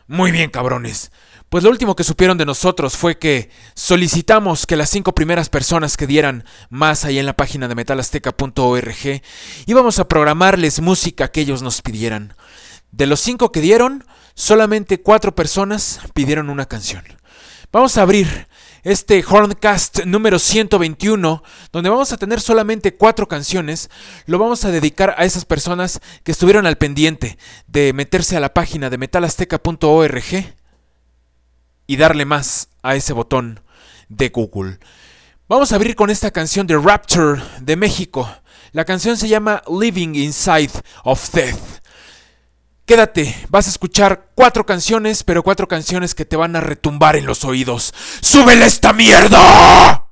Muy bien, cabrones. Pues lo último que supieron de nosotros fue que solicitamos que las 5 primeras personas que dieran más ahí en la página de metalazteca.org íbamos a programarles música que ellos nos pidieran. De los 5 que dieron, solamente 4 personas pidieron una canción. Vamos a abrir este Horncast número 121, donde vamos a tener solamente 4 canciones. Lo vamos a dedicar a esas personas que estuvieron al pendiente de meterse a la página de metalazteca.org y darle más a ese botón de Google. Vamos a abrir con esta canción de Rapture de México. La canción se llama Living Inside of Death. Quédate, vas a escuchar 4 canciones, pero 4 canciones que te van a retumbar en los oídos. ¡Súbele esta mierda!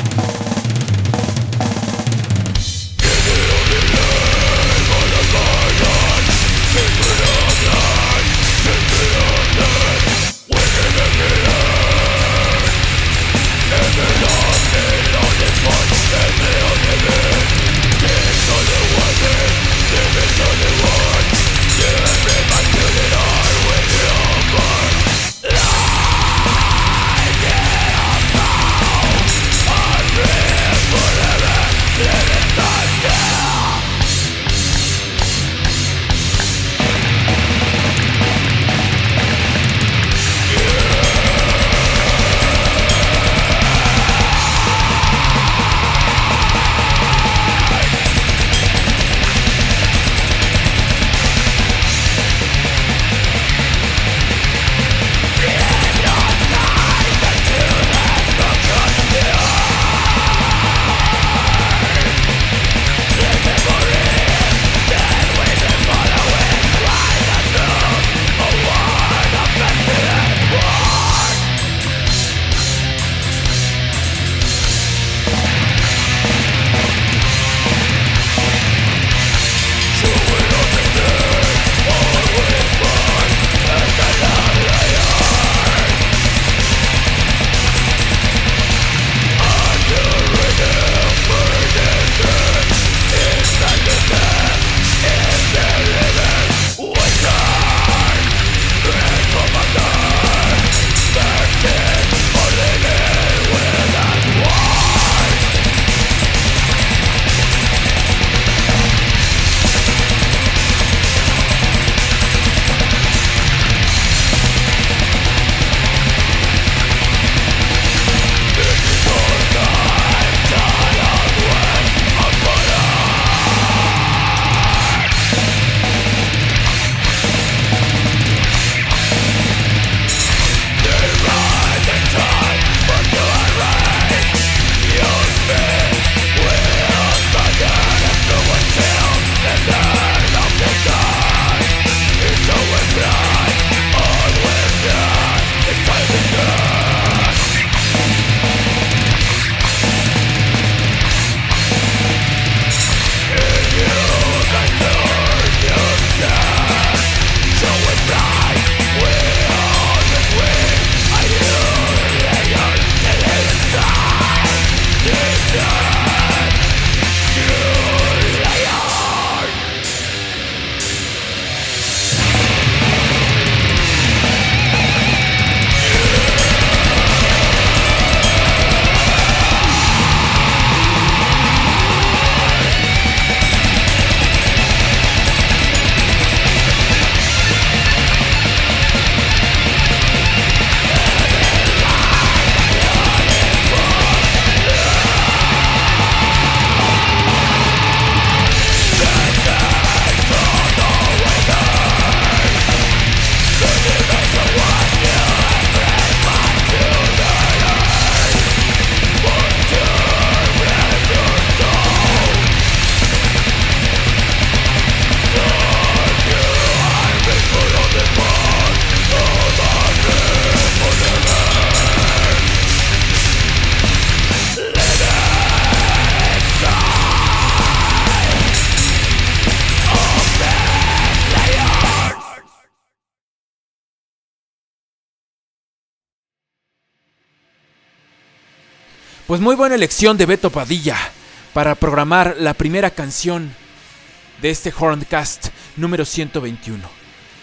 Pues muy buena elección de Beto Padilla para programar la primera canción de este Horncast número 121.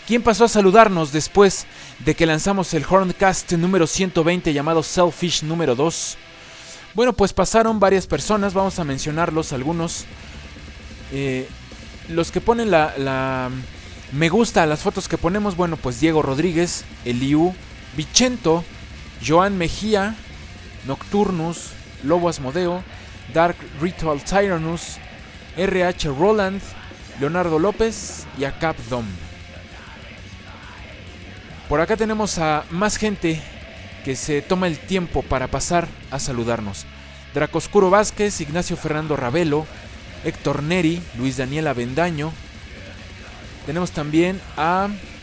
¿Quién pasó a saludarnos después de que lanzamos el Horncast número 120 llamado Selfish número 2? Bueno, pues pasaron varias personas, vamos a mencionarlos algunos. Los que ponen la me gusta a las fotos que ponemos, bueno, pues Diego Rodríguez, Eliu, Vicento, Joan Mejía, Nocturnus, Lobo Asmodeo, Dark Ritual Tyrannus, RH Roland, Leonardo López y Acap Dom. Por acá tenemos a más gente que se toma el tiempo para pasar a saludarnos. Dracoscuro Vázquez, Ignacio Fernando Ravelo, Héctor Neri, Luis Daniel Avendaño. Tenemos también a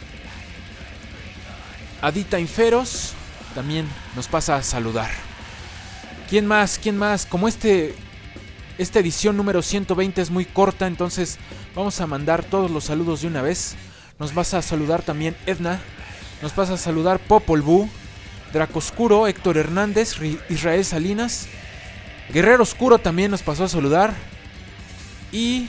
Adita Inferos, también nos pasa a saludar. ¿Quién más? Como esta edición número 120 es muy corta, entonces vamos a mandar todos los saludos de una vez. Nos vas a saludar también Edna, nos pasa a saludar Popol Vuh, Dracoscuro, Héctor Hernández, Israel Salinas, Guerrero Oscuro también nos pasó a saludar y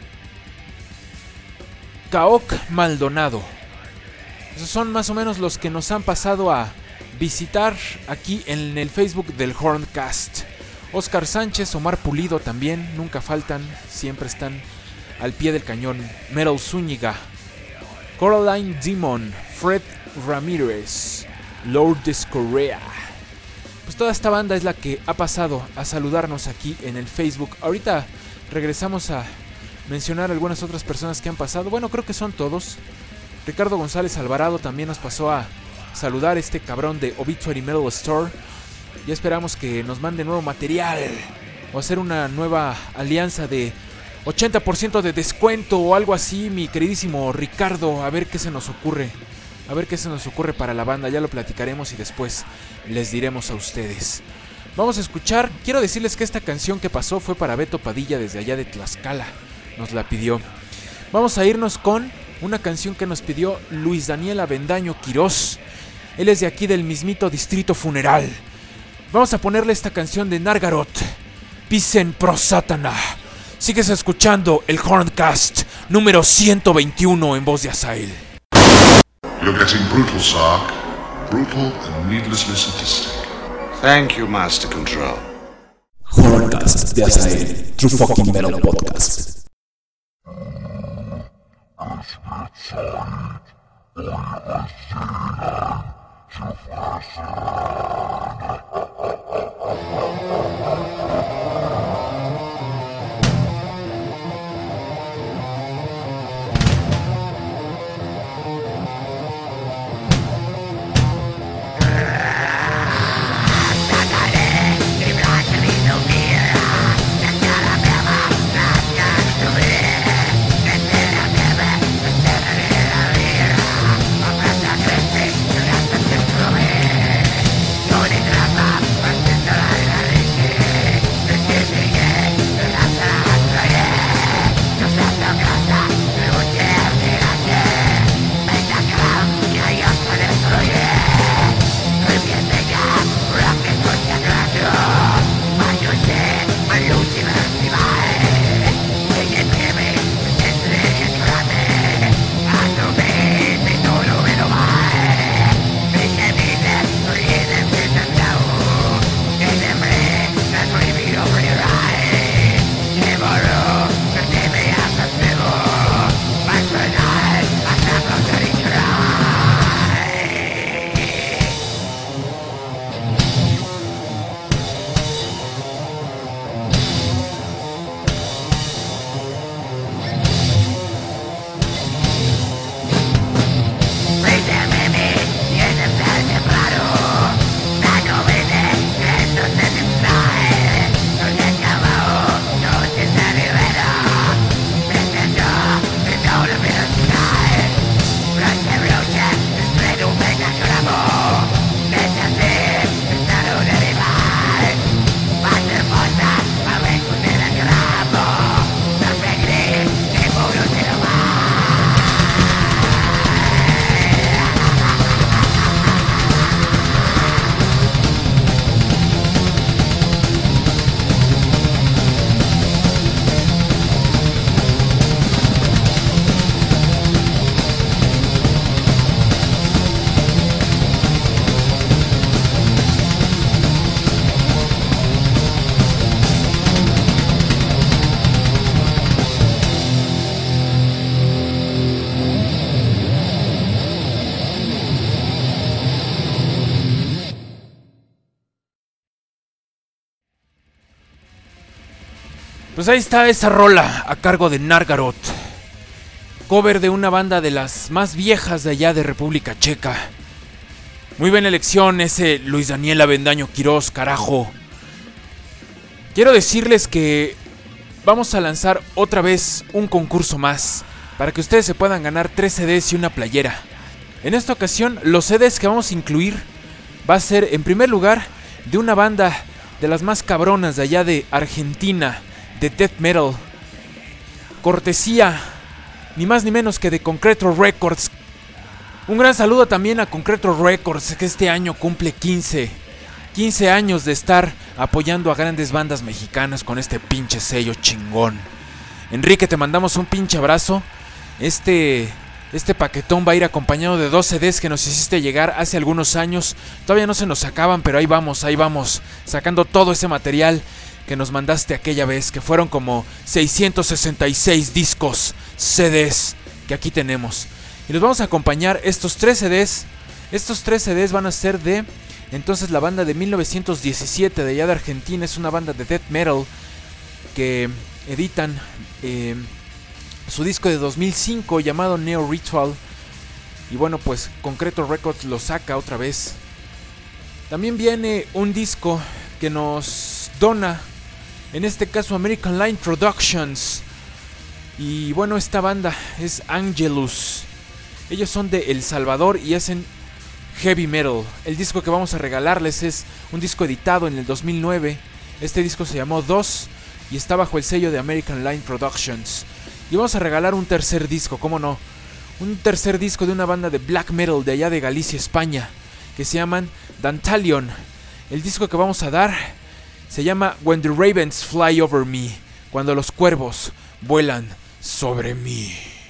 Caoc Maldonado. Esos son más o menos los que nos han pasado a visitar aquí en el Facebook del Horncast. Oscar Sánchez, Omar Pulido también, nunca faltan, siempre están al pie del cañón. Metal Zúñiga, Coraline Demon, Fred Ramírez, Lourdes Correa. Pues toda esta banda es la que ha pasado a saludarnos aquí en el Facebook. Ahorita regresamos a mencionar algunas otras personas que han pasado. Bueno, creo que son todos. Ricardo González Alvarado también nos pasó a saludar, este cabrón de Obituary Metal Store. Ya esperamos que nos mande nuevo material o hacer una nueva alianza de 80% de descuento o algo así, mi queridísimo Ricardo. A ver qué se nos ocurre. A ver qué se nos ocurre para la banda. Ya lo platicaremos y después les diremos a ustedes. Vamos a escuchar. Quiero decirles que esta canción que pasó fue para Beto Padilla desde allá de Tlaxcala. Nos la pidió. Vamos a irnos con una canción que nos pidió Luis Daniel Avendaño Quirós. Él es de aquí del mismito Distrito Funeral. Vamos a ponerle esta canción de Nargarot, Pisen Pro Satana. Sigues escuchando el Horncast número 121 en voz de Asael. You're getting brutal, Sark. Brutal and needlessly sadistic. Thank you, Master Control. Horncast de Asael, True Fucking Metal Podcast. Thank you. Pues ahí está esa rola a cargo de Nargarot, cover de una banda de las más viejas de allá de República Checa. Muy buena elección ese Luis Daniel Avendaño Quirós, carajo. Quiero decirles que vamos a lanzar otra vez un concurso más para que ustedes se puedan ganar 3 CDs y una playera. En esta ocasión los CDs que vamos a incluir va a ser en primer lugar de una banda de las más cabronas de allá de Argentina, de death metal, cortesía ni más ni menos que de Concreto Records. Un gran saludo también a Concreto Records, que este año cumple 15 años de estar apoyando a grandes bandas mexicanas con este pinche sello chingón. Enrique, te mandamos un pinche abrazo. Este paquetón va a ir acompañado de 2 CDs que nos hiciste llegar hace algunos años. Todavía no se nos acaban, pero ahí vamos, sacando todo ese material que nos mandaste aquella vez, que fueron como 666 discos, CDs, que aquí tenemos. Y los vamos a acompañar estos 3 CDs. Estos 3 CDs van a ser de, entonces, la banda de 1917 de allá de Argentina. Es una banda de death metal que editan su disco de 2005 llamado Neo Ritual. Y bueno, pues Concreto Records lo saca otra vez. También viene un disco que nos dona, en este caso, American Line Productions. Y bueno, esta banda es Angelus. Ellos son de El Salvador y hacen heavy metal. El disco que vamos a regalarles es un disco editado en el 2009. Este disco se llamó 2 y está bajo el sello de American Line Productions. Y vamos a regalar un tercer disco, ¿cómo no? Un tercer disco de una banda de black metal de allá de Galicia, España, que se llaman Dantalion. El disco que vamos a dar se llama When the Ravens Fly Over Me, cuando los cuervos vuelan sobre mí.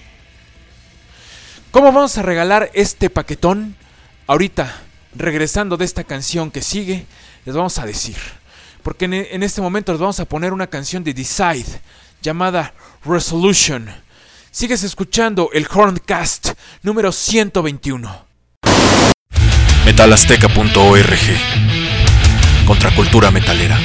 ¿Cómo vamos a regalar este paquetón? Ahorita, regresando de esta canción que sigue, les vamos a decir. Porque en este momento les vamos a poner una canción de Decide llamada Resolution. Sigues escuchando el Horncast número 121. Metalazteca.org. Contracultura metalera.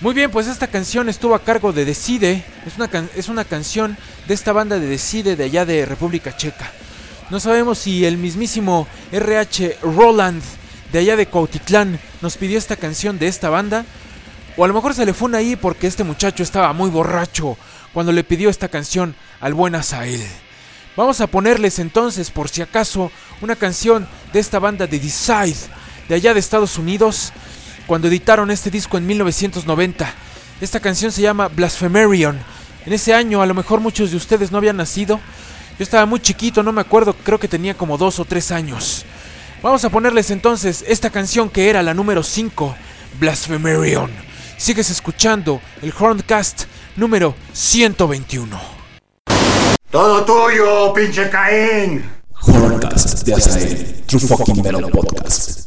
Muy bien, pues esta canción estuvo a cargo de Decide. Es una canción de esta banda de Decide de allá de República Checa. No sabemos si el mismísimo RH Roland de allá de Cuautitlán nos pidió esta canción de esta banda, o a lo mejor se le fue una ahí porque este muchacho estaba muy borracho cuando le pidió esta canción al buen Azael. Vamos a ponerles entonces, por si acaso, una canción de esta banda de Decide de allá de Estados Unidos, cuando editaron este disco en 1990. Esta canción se llama Blasphemerion. En ese año a lo mejor muchos de ustedes no habían nacido. Yo estaba muy chiquito, no me acuerdo, creo que tenía como 2 o 3 años. Vamos a ponerles entonces esta canción que era la número 5, Blasphemerion. Sigues escuchando el Horncast número 121. ¡Todo tuyo, pinche Caín! Horncast de Azael, True Fucking Metal Podcast.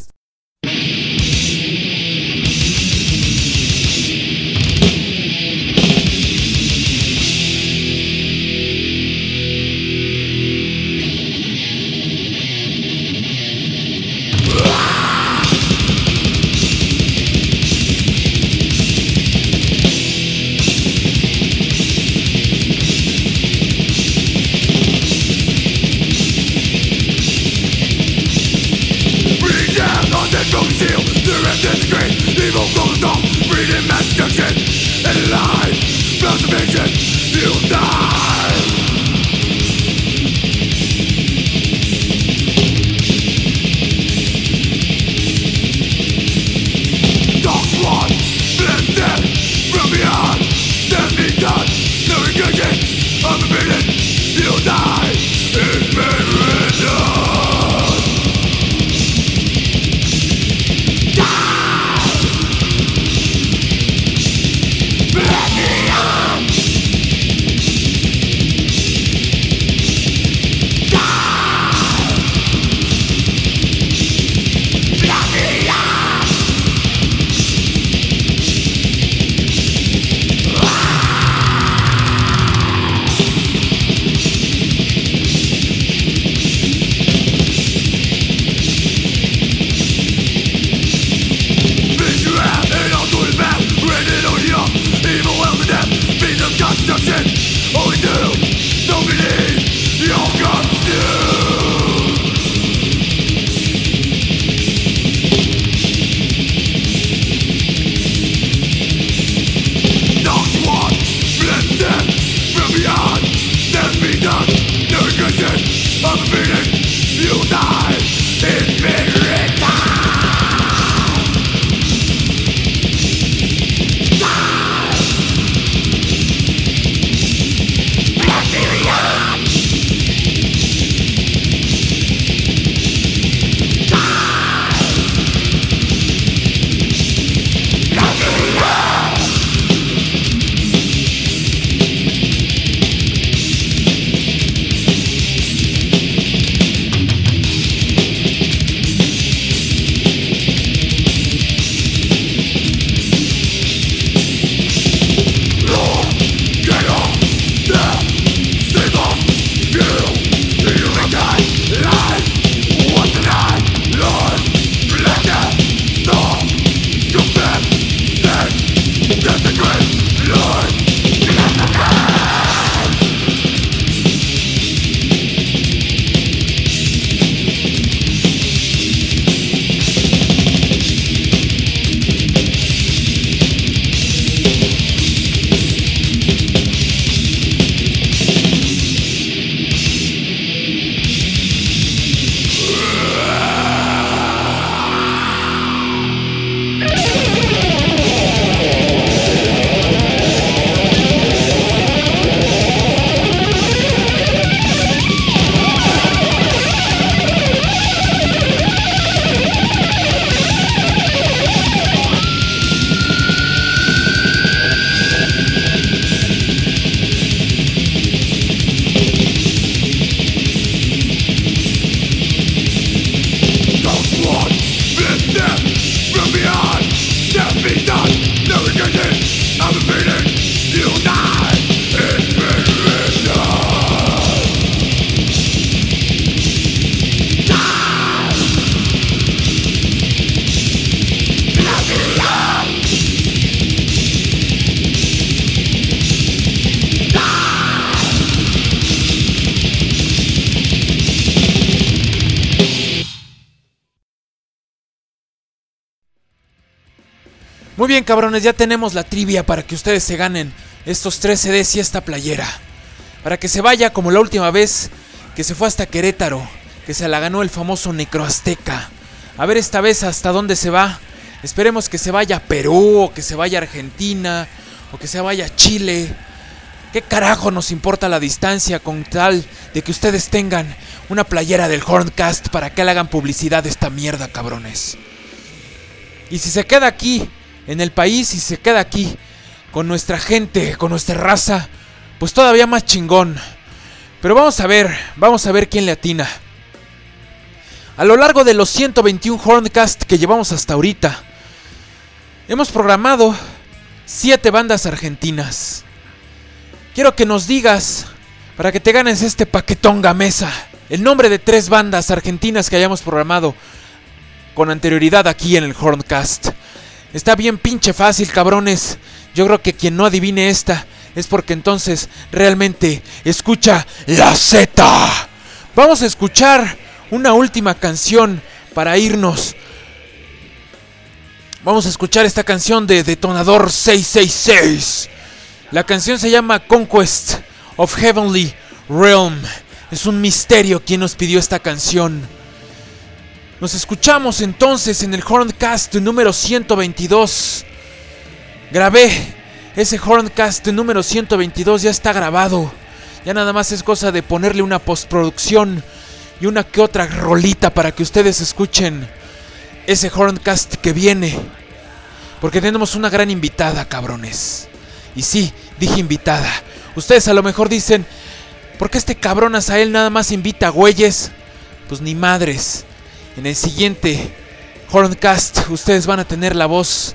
Muy bien, cabrones, ya tenemos la trivia para que ustedes se ganen estos 3 CDs y esta playera. Para que se vaya como la última vez que se fue hasta Querétaro, que se la ganó el famoso Necroazteca. A ver esta vez hasta dónde se va. Esperemos que se vaya a Perú, o que se vaya a Argentina, o que se vaya a Chile. ¿Qué carajo nos importa la distancia con tal de que ustedes tengan una playera del Horncast para que le hagan publicidad de esta mierda, cabrones? Y si se queda aquí, en el país, y se queda aquí, con nuestra gente, con nuestra raza, pues todavía más chingón. Pero vamos a ver quién le atina. A lo largo de los 121 Horncast que llevamos hasta ahorita, hemos programado 7 bandas argentinas. Quiero que nos digas, para que te ganes este paquetón gamesa, el nombre de 3 bandas argentinas que hayamos programado con anterioridad aquí en el Horncast. Está bien pinche fácil, cabrones. Yo creo que quien no adivine esta es porque entonces realmente escucha la Z. Vamos a escuchar una última canción para irnos. Vamos a escuchar esta canción de Detonador 666. La canción se llama Conquest of Heavenly Realm. Es un misterio quién nos pidió esta canción. Nos escuchamos entonces en el Horncast número 122. Grabé ese Horncast número 122, ya está grabado. Ya nada más es cosa de ponerle una postproducción y una que otra rolita para que ustedes escuchen ese Horncast que viene. Porque tenemos una gran invitada, cabrones. Y sí, dije invitada. Ustedes a lo mejor dicen, ¿por qué este cabrón Azael nada más invita a güeyes? Pues ni madres. En el siguiente Horncast ustedes van a tener la voz.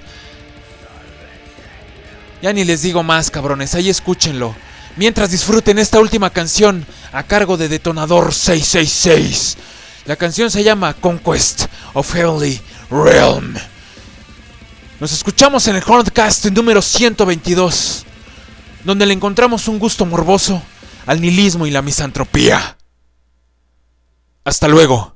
Ya ni les digo más, cabrones, ahí escúchenlo. Mientras disfruten esta última canción a cargo de Detonador 666. La canción se llama Conquest of Heavenly Realm. Nos escuchamos en el Horncast número 122, donde le encontramos un gusto morboso al nihilismo y la misantropía. Hasta luego.